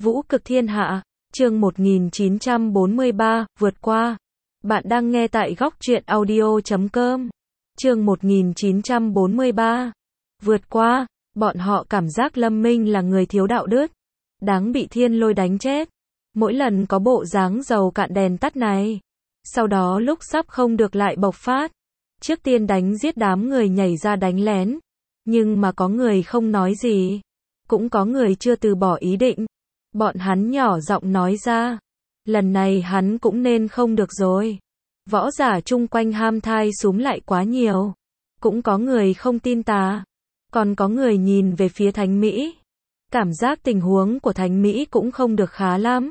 Vũ cực thiên hạ, chương 1943, vượt qua. Bạn đang nghe tại góc truyện audio.com. Chương 1943, vượt qua. Bọn họ cảm giác Lâm Minh là người thiếu đạo đức, đáng bị thiên lôi đánh chết. Mỗi lần có bộ dáng dầu cạn đèn tắt này, sau đó lúc sắp không được lại bộc phát. Trước tiên đánh giết đám người nhảy ra đánh lén, nhưng mà có người không nói gì, cũng có người chưa từ bỏ ý định. Bọn hắn nhỏ giọng nói ra, lần này hắn cũng nên không được rồi. Võ giả chung quanh ham thai súm lại quá nhiều. Cũng có người không tin tà, còn có người nhìn về phía Thánh Mỹ. Cảm giác tình huống của Thánh Mỹ cũng không được khá lắm.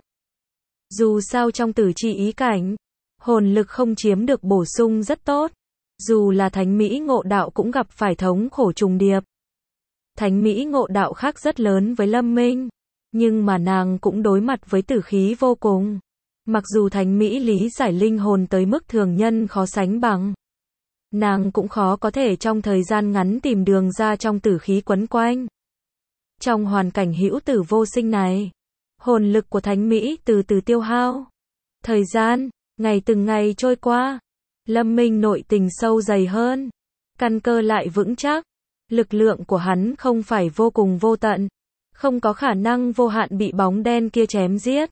Dù sao trong tử chi ý cảnh, hồn lực không chiếm được bổ sung rất tốt. Dù là Thánh Mỹ ngộ đạo cũng gặp phải thống khổ trùng điệp. Thánh Mỹ ngộ đạo khác rất lớn với Lâm Minh, nhưng mà nàng cũng đối mặt với tử khí vô cùng. Mặc dù Thánh Mỹ lý giải linh hồn tới mức thường nhân khó sánh bằng, nàng cũng khó có thể trong thời gian ngắn tìm đường ra trong tử khí quấn quanh. Trong hoàn cảnh hữu tử vô sinh này, hồn lực của Thánh Mỹ từ từ tiêu hao. Thời gian, ngày từng ngày trôi qua, Lâm Minh nội tình sâu dày hơn, căn cơ lại vững chắc. Lực lượng của hắn không phải vô cùng vô tận, không có khả năng vô hạn bị bóng đen kia chém giết.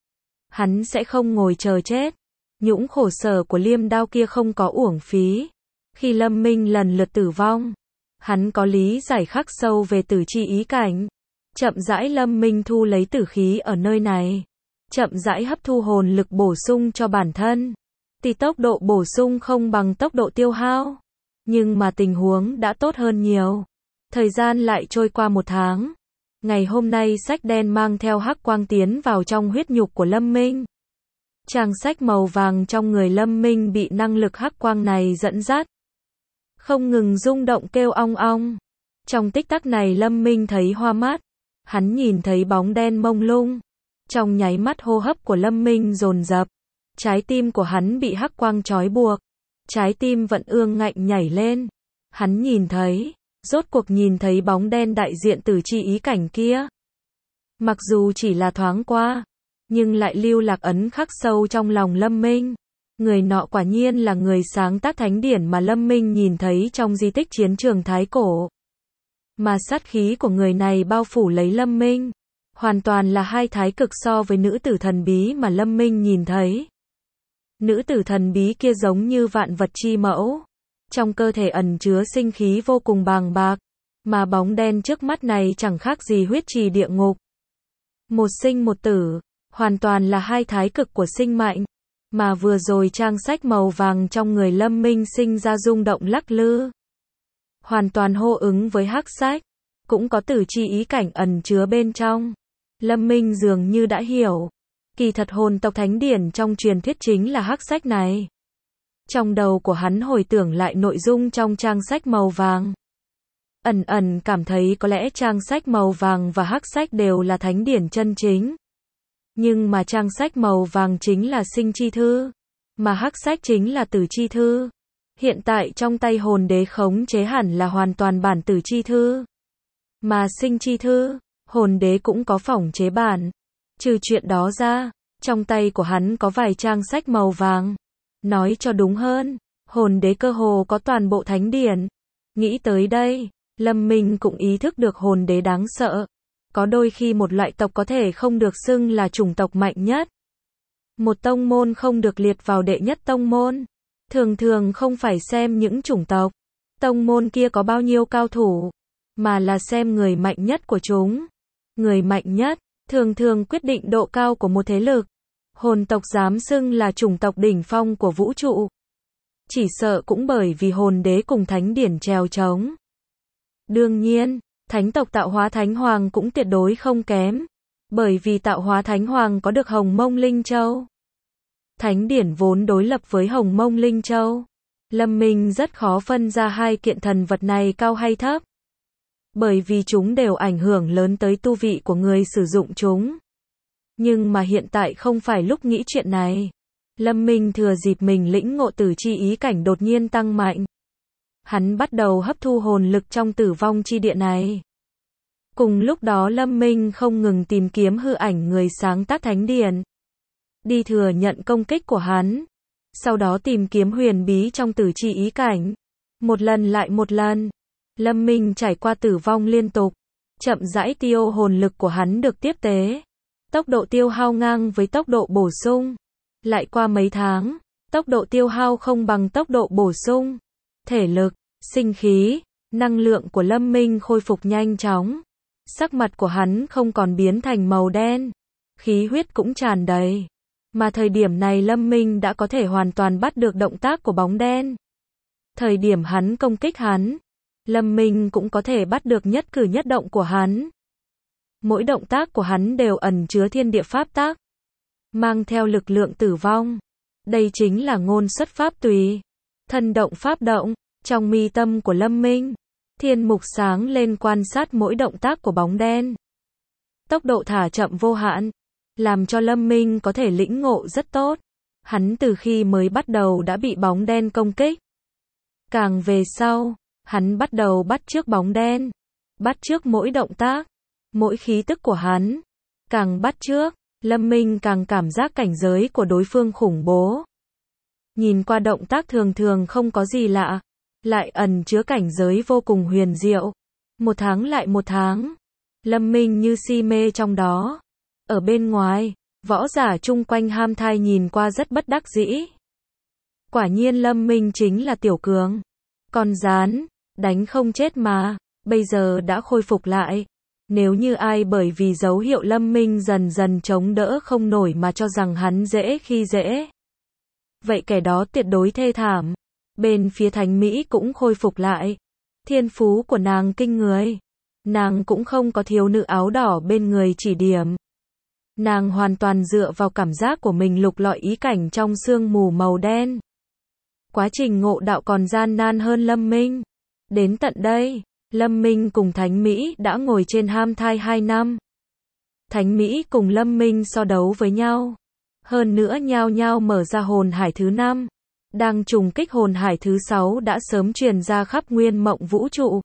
Hắn sẽ không ngồi chờ chết. Nhũng khổ sở của liêm đao kia không có uổng phí. Khi Lâm Minh lần lượt tử vong, hắn có lý giải khắc sâu về tử chi ý cảnh. Chậm rãi Lâm Minh thu lấy tử khí ở nơi này, chậm rãi hấp thu hồn lực bổ sung cho bản thân. Thì tốc độ bổ sung không bằng tốc độ tiêu hao, nhưng mà tình huống đã tốt hơn nhiều. Thời gian lại trôi qua 1 tháng. Ngày hôm nay sách đen mang theo hắc quang tiến vào trong huyết nhục của Lâm Minh. Trang sách màu vàng trong người Lâm Minh bị năng lực hắc quang này dẫn dắt, không ngừng rung động kêu ong ong. Trong tích tắc này Lâm Minh thấy hoa mắt. Hắn nhìn thấy bóng đen mông lung. Trong nháy mắt hô hấp của Lâm Minh dồn dập. Trái tim của hắn bị hắc quang trói buộc. Trái tim vẫn ương ngạnh nhảy lên. Hắn nhìn thấy, rốt cuộc nhìn thấy bóng đen đại diện tử chi ý cảnh kia. Mặc dù chỉ là thoáng qua, nhưng lại lưu lạc ấn khắc sâu trong lòng Lâm Minh. Người nọ quả nhiên là người sáng tác thánh điển mà Lâm Minh nhìn thấy trong di tích chiến trường Thái Cổ. Mà sát khí của người này bao phủ lấy Lâm Minh, hoàn toàn là hai thái cực so với nữ tử thần bí mà Lâm Minh nhìn thấy. Nữ tử thần bí kia giống như vạn vật chi mẫu, trong cơ thể ẩn chứa sinh khí vô cùng bàng bạc, mà bóng đen trước mắt này chẳng khác gì huyết trì địa ngục. Một sinh một tử, hoàn toàn là hai thái cực của sinh mệnh, mà vừa rồi trang sách màu vàng trong người Lâm Minh sinh ra rung động lắc lư. Hoàn toàn hô ứng với hắc sách, cũng có tử chi ý cảnh ẩn chứa bên trong. Lâm Minh dường như đã hiểu, kỳ thật hồn tộc thánh điển trong truyền thuyết chính là hắc sách này. Trong đầu của hắn hồi tưởng lại nội dung trong trang sách màu vàng. Ẩn ẩn cảm thấy có lẽ trang sách màu vàng và hắc sách đều là thánh điển chân chính. Nhưng mà trang sách màu vàng chính là sinh chi thư, mà hắc sách chính là tử chi thư. Hiện tại trong tay hồn đế khống chế hẳn là hoàn toàn bản tử chi thư. Mà sinh chi thư, hồn đế cũng có phỏng chế bản. Trừ chuyện đó ra, trong tay của hắn có vài trang sách màu vàng. Nói cho đúng hơn, hồn đế cơ hồ có toàn bộ thánh điển. Nghĩ tới đây, Lâm Minh cũng ý thức được hồn đế đáng sợ. Có đôi khi một loại tộc có thể không được xưng là chủng tộc mạnh nhất. Một tông môn không được liệt vào đệ nhất tông môn. Thường thường không phải xem những chủng tộc, tông môn kia có bao nhiêu cao thủ, mà là xem người mạnh nhất của chúng. Người mạnh nhất, thường thường quyết định độ cao của một thế lực. Hồn tộc dám xưng là chủng tộc đỉnh phong của vũ trụ. Chỉ sợ cũng bởi vì hồn đế cùng thánh điển trèo trống. Đương nhiên, thánh tộc Tạo Hóa Thánh Hoàng cũng tuyệt đối không kém. Bởi vì Tạo Hóa Thánh Hoàng có được Hồng Mông Linh Châu. Thánh điển vốn đối lập với Hồng Mông Linh Châu. Lâm Minh rất khó phân ra hai kiện thần vật này cao hay thấp. Bởi vì chúng đều ảnh hưởng lớn tới tu vị của người sử dụng chúng. Nhưng mà hiện tại không phải lúc nghĩ chuyện này. Lâm Minh thừa dịp mình lĩnh ngộ tử chi ý cảnh đột nhiên tăng mạnh. Hắn bắt đầu hấp thu hồn lực trong tử vong chi địa này. Cùng lúc đó Lâm Minh không ngừng tìm kiếm hư ảnh người sáng tác thánh điện, đi thừa nhận công kích của hắn, sau đó tìm kiếm huyền bí trong tử chi ý cảnh. Một lần lại một lần, Lâm Minh trải qua tử vong liên tục, chậm rãi tiêu hồn lực của hắn được tiếp tế. Tốc độ tiêu hao ngang với tốc độ bổ sung. Lại qua mấy tháng, tốc độ tiêu hao không bằng tốc độ bổ sung. Thể lực, sinh khí, năng lượng của Lâm Minh khôi phục nhanh chóng. Sắc mặt của hắn không còn biến thành màu đen, khí huyết cũng tràn đầy. Mà thời điểm này Lâm Minh đã có thể hoàn toàn bắt được động tác của bóng đen. Thời điểm hắn công kích hắn, Lâm Minh cũng có thể bắt được nhất cử nhất động của hắn. Mỗi động tác của hắn đều ẩn chứa thiên địa pháp tắc, mang theo lực lượng tử vong. Đây chính là ngôn xuất pháp tùy, thân động pháp động. Trong mi tâm của Lâm Minh, thiên mục sáng lên quan sát mỗi động tác của bóng đen. Tốc độ thả chậm vô hạn, làm cho Lâm Minh có thể lĩnh ngộ rất tốt. Hắn từ khi mới bắt đầu đã bị bóng đen công kích. Càng về sau, hắn bắt đầu bắt chước bóng đen, bắt chước mỗi động tác, mỗi khí tức của hắn. Càng bắt chước, Lâm Minh càng cảm giác cảnh giới của đối phương khủng bố. Nhìn qua động tác thường thường không có gì lạ, lại ẩn chứa cảnh giới vô cùng huyền diệu. Một tháng lại một tháng, Lâm Minh như si mê trong đó. Ở bên ngoài, võ giả chung quanh ham thai nhìn qua rất bất đắc dĩ. Quả nhiên Lâm Minh chính là tiểu cường. Con rán, đánh không chết mà, bây giờ đã khôi phục lại. Nếu như ai bởi vì dấu hiệu Lâm Minh dần dần chống đỡ không nổi mà cho rằng hắn dễ khi dễ, vậy kẻ đó tuyệt đối thê thảm. Bên phía Thánh Mỹ cũng khôi phục lại. Thiên phú của nàng kinh người. Nàng cũng không có thiếu nữ áo đỏ bên người chỉ điểm. Nàng hoàn toàn dựa vào cảm giác của mình lục lọi ý cảnh trong sương mù màu đen. Quá trình ngộ đạo còn gian nan hơn Lâm Minh. Đến tận đây, Lâm Minh cùng Thánh Mỹ đã ngồi trên ham thai 2 năm. Thánh Mỹ cùng Lâm Minh so đấu với nhau. Hơn nữa nhao nhao mở ra hồn hải thứ 5. Đang trùng kích hồn hải thứ 6 đã sớm truyền ra khắp nguyên mộng vũ trụ.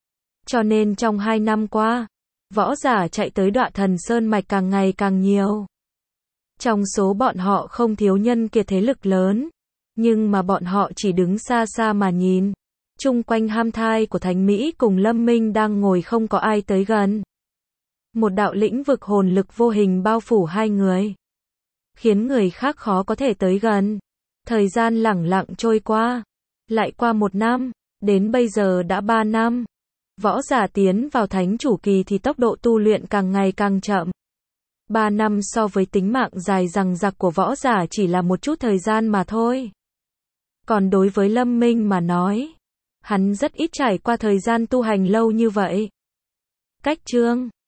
Cho nên trong 2 năm qua, võ giả chạy tới Đoạ Thần Sơn Mạch càng ngày càng nhiều. Trong số bọn họ không thiếu nhân kiệt thế lực lớn, nhưng mà bọn họ chỉ đứng xa xa mà nhìn. Chung quanh ham thai của Thánh Mỹ cùng Lâm Minh đang ngồi không có ai tới gần. Một đạo lĩnh vực hồn lực vô hình bao phủ hai người, khiến người khác khó có thể tới gần. Thời gian lẳng lặng trôi qua, lại qua 1 năm, đến bây giờ đã 3 năm. Võ giả tiến vào thánh chủ kỳ thì tốc độ tu luyện càng ngày càng chậm. 3 năm so với tính mạng dài dằng dặc của võ giả chỉ là một chút thời gian mà thôi. Còn đối với Lâm Minh mà nói, hắn rất ít trải qua thời gian tu hành lâu như vậy. Cách chương